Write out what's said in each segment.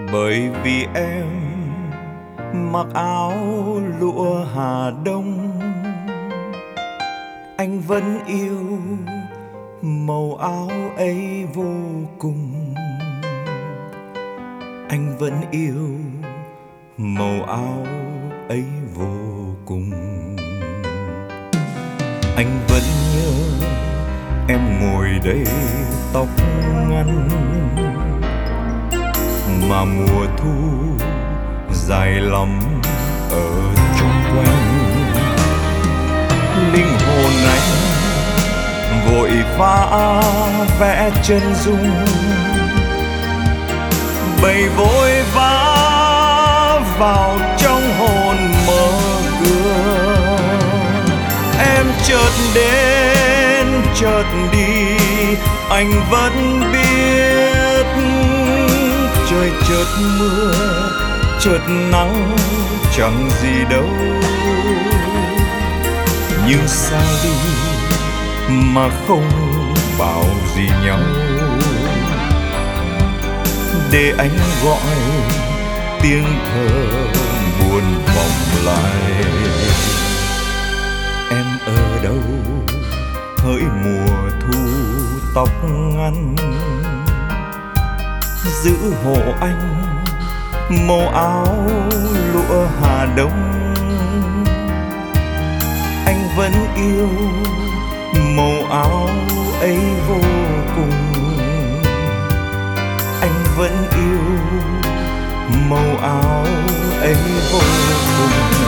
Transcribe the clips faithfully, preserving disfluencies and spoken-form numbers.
Bởi vì em mặc áo lụa Hà Đông, anh vẫn yêu màu áo ấy vô cùng. Anh vẫn yêu màu áo ấy vô cùng. Anh vẫn nhớ em ngồi đây tóc ngắn, mà mùa thu dài lắm ở chung quanh. Linh hồn anh vội vã vẽ chân dung, bầy vội vã vào trong hồn mơ cửa. Em chợt đến chợt đi, anh vẫn biết. Trời chợt mưa chợt nắng chẳng gì đâu, nhưng sao đi mà không bảo gì nhau. Để anh gọi tiếng thơ buồn vọng lại. Em ở đâu hỡi mùa thu tóc ngắn, giữ hộ anh màu áo lụa Hà Đông. Anh vẫn yêu màu áo ấy vô cùng. Anh vẫn yêu màu áo ấy vô cùng.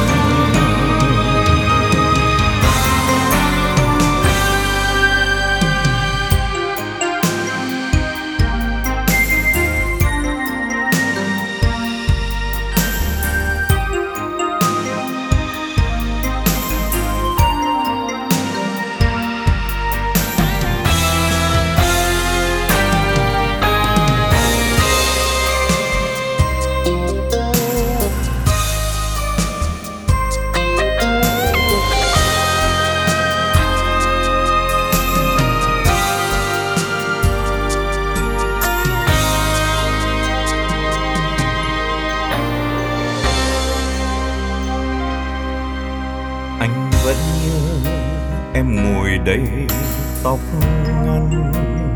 Anh vẫn nhớ em ngồi đây tóc ngắn,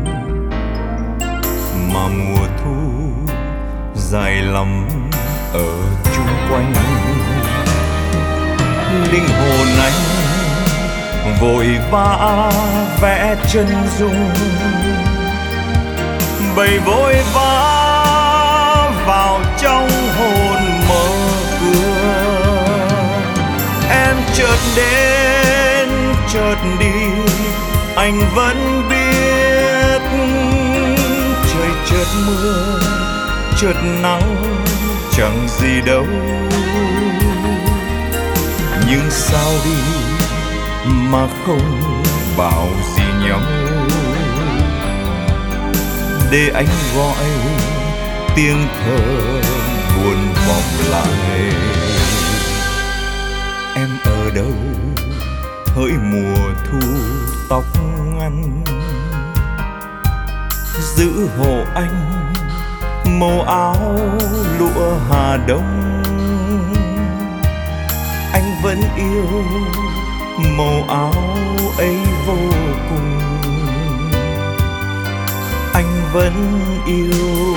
mà mùa thu dài lắm ở chung quanh. Linh hồn anh vội vã vẽ chân dung, bầy vội vã vào trong hồn mơ cửa. Em chợt đến chợt đi, anh vẫn biết. Trời chợt mưa chợt nắng chẳng gì đâu, nhưng sao đi mà không bảo gì nhau. Để anh gọi tiếng thơ buồn vọng lại. Em ở đâu hỡi mùa thu tóc ngắn, giữ hộ anh màu áo lụa Hà Đông. Anh vẫn yêu màu áo ấy vô cùng. Anh vẫn yêu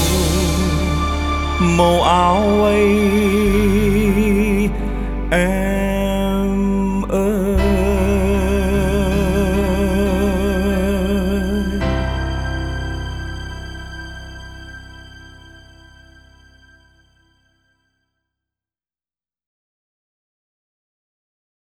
màu áo ấy. Em